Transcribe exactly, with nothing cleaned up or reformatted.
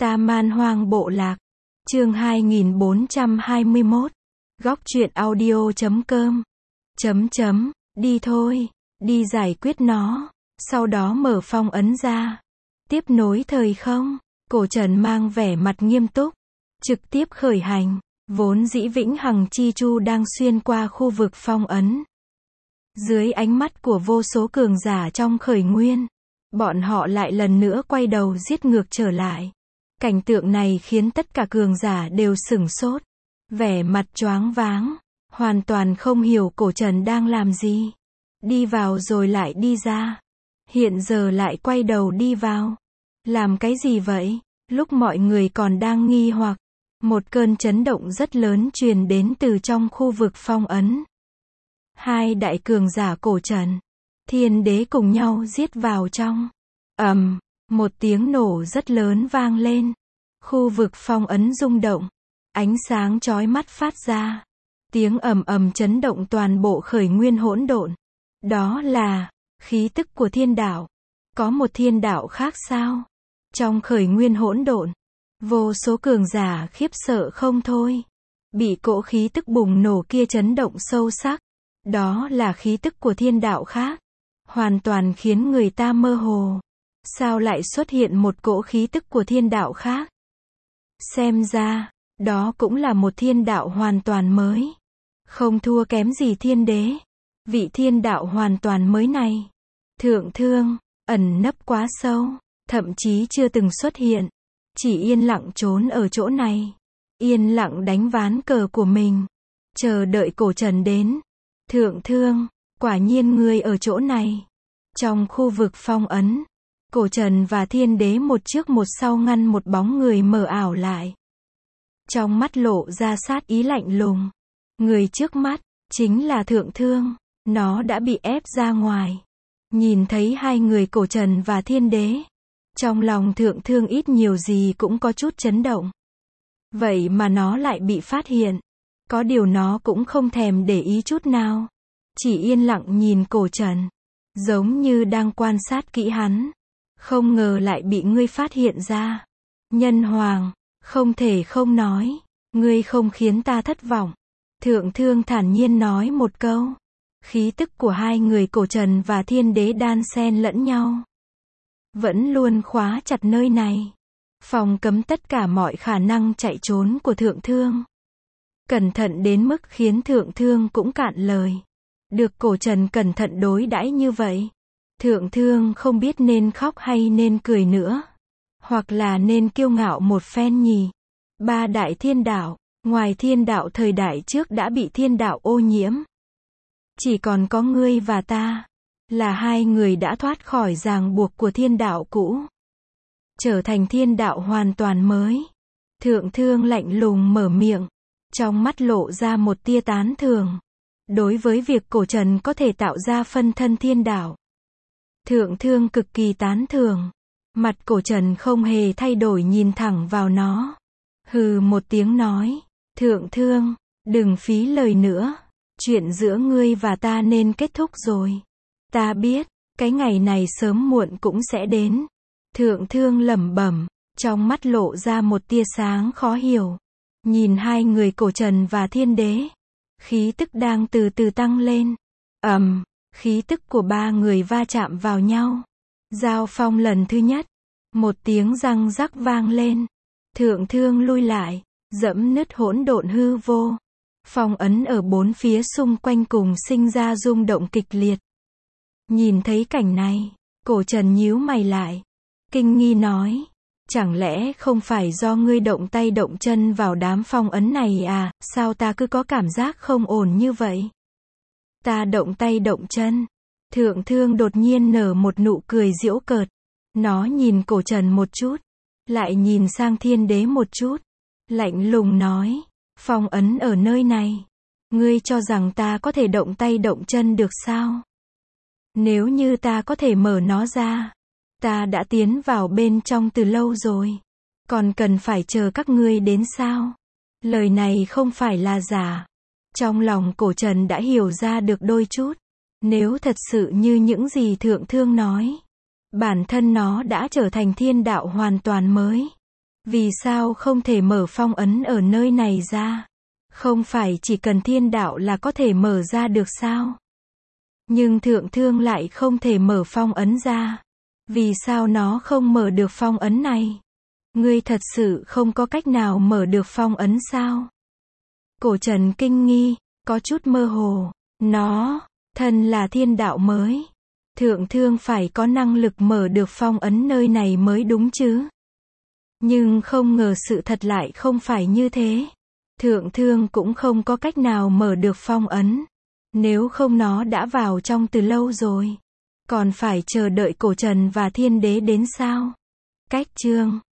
Ta Man Hoang Bộ Lạc. Chương hai nghìn bốn trăm hai mươi mốt. Góc truyện audio chấm com. Chấm chấm, đi thôi, đi giải quyết nó, sau đó mở phong ấn ra. Tiếp nối thời không, Cổ Trần mang vẻ mặt nghiêm túc, trực tiếp khởi hành, vốn dĩ vĩnh hằng chi chu đang xuyên qua khu vực phong ấn. Dưới ánh mắt của vô số cường giả trong khởi nguyên, bọn họ lại lần nữa quay đầu giết ngược trở lại. Cảnh tượng này khiến tất cả cường giả đều sửng sốt, vẻ mặt choáng váng, hoàn toàn không hiểu Cổ Trần đang làm gì. Đi vào rồi lại đi ra, hiện giờ lại quay đầu đi vào. Làm cái gì vậy? Lúc mọi người còn đang nghi hoặc, một cơn chấn động rất lớn truyền đến từ trong khu vực phong ấn. Hai đại cường giả Cổ Trần, Thiên Đế cùng nhau giết vào trong. Ầm, một tiếng nổ rất lớn vang lên. Khu vực phong ấn rung động, ánh sáng chói mắt phát ra. Tiếng ầm ầm chấn động toàn bộ khởi nguyên hỗn độn. Đó là khí tức của thiên đạo. Có một thiên đạo khác sao? Trong khởi nguyên hỗn độn, vô số cường giả khiếp sợ không thôi. Bị cỗ khí tức bùng nổ kia chấn động sâu sắc. Đó là khí tức của thiên đạo khác. Hoàn toàn khiến người ta mơ hồ. Sao lại xuất hiện một cỗ khí tức của thiên đạo khác? Xem ra, đó cũng là một thiên đạo hoàn toàn mới. Không thua kém gì thiên đế. Vị thiên đạo hoàn toàn mới này, thượng thương, ẩn nấp quá sâu, thậm chí chưa từng xuất hiện. Chỉ yên lặng trốn ở chỗ này. Yên lặng đánh ván cờ của mình. Chờ đợi Cổ Trần đến. Thượng thương, quả nhiên ngươi ở chỗ này. Trong khu vực phong ấn, Cổ Trần và thiên đế một trước một sau ngăn một bóng người mờ ảo lại. Trong mắt lộ ra sát ý lạnh lùng. Người trước mắt, chính là thượng thương. Nó đã bị ép ra ngoài. Nhìn thấy hai người Cổ Trần và thiên đế, trong lòng thượng thương ít nhiều gì cũng có chút chấn động. Vậy mà nó lại bị phát hiện. Có điều nó cũng không thèm để ý chút nào. Chỉ yên lặng nhìn Cổ Trần, giống như đang quan sát kỹ hắn. Không ngờ lại bị ngươi phát hiện ra. Nhân hoàng, không thể không nói. Ngươi không khiến ta thất vọng. Thượng thương thản nhiên nói một câu. Khí tức của hai người Cổ Trần và thiên đế đan xen lẫn nhau. Vẫn luôn khóa chặt nơi này. Phòng cấm tất cả mọi khả năng chạy trốn của thượng thương. Cẩn thận đến mức khiến thượng thương cũng cạn lời. Được Cổ Trần cẩn thận đối đãi như vậy, thượng thương không biết nên khóc hay nên cười nữa. Hoặc là nên kiêu ngạo một phen nhỉ. Ba đại thiên đạo, ngoài thiên đạo thời đại trước đã bị thiên đạo ô nhiễm. Chỉ còn có ngươi và ta, là hai người đã thoát khỏi ràng buộc của thiên đạo cũ. Trở thành thiên đạo hoàn toàn mới. Thượng thương lạnh lùng mở miệng. Trong mắt lộ ra một tia tán thưởng. Đối với việc Cổ Trần có thể tạo ra phân thân thiên đạo, thượng thương cực kỳ tán thưởng. Mặt Cổ Trần không hề thay đổi nhìn thẳng vào nó. Hừ một tiếng nói. Thượng thương, đừng phí lời nữa. Chuyện giữa ngươi và ta nên kết thúc rồi. Ta biết, cái ngày này sớm muộn cũng sẽ đến. Thượng thương lẩm bẩm, trong mắt lộ ra một tia sáng khó hiểu. Nhìn hai người Cổ Trần và thiên đế. Khí tức đang từ từ tăng lên. Ầm, um, khí tức của ba người va chạm vào nhau. Giao phong lần thứ nhất. Một tiếng răng rắc vang lên. Thượng thương lui lại, dẫm nứt hỗn độn hư vô. Phong ấn ở bốn phía xung quanh cùng sinh ra rung động kịch liệt. Nhìn thấy cảnh này, Cổ Trần nhíu mày lại. Kinh nghi nói. Chẳng lẽ không phải do ngươi động tay động chân vào đám phong ấn này à, sao ta cứ có cảm giác không ổn như vậy? Ta động tay động chân. Thượng thương đột nhiên nở một nụ cười giễu cợt. Nó nhìn Cổ Trần một chút, lại nhìn sang thiên đế một chút. Lạnh lùng nói, phong ấn ở nơi này. Ngươi cho rằng ta có thể động tay động chân được sao? Nếu như ta có thể mở nó ra, ta đã tiến vào bên trong từ lâu rồi. Còn cần phải chờ các ngươi đến sao? Lời này không phải là giả. Trong lòng Cổ Trần đã hiểu ra được đôi chút. Nếu thật sự như những gì thượng thương nói, bản thân nó đã trở thành thiên đạo hoàn toàn mới. Vì sao không thể mở phong ấn ở nơi này ra? Không phải chỉ cần thiên đạo là có thể mở ra được sao? Nhưng thượng thương lại không thể mở phong ấn ra. Vì sao nó không mở được phong ấn này? Ngươi thật sự không có cách nào mở được phong ấn sao? Cổ Trần kinh nghi, có chút mơ hồ. Nó, thân là thiên đạo mới. Thượng thương phải có năng lực mở được phong ấn nơi này mới đúng chứ. Nhưng không ngờ sự thật lại không phải như thế. Thượng thương cũng không có cách nào mở được phong ấn. Nếu không nó đã vào trong từ lâu rồi. Còn phải chờ đợi Cổ Trần và thiên đế đến sao? Cách chương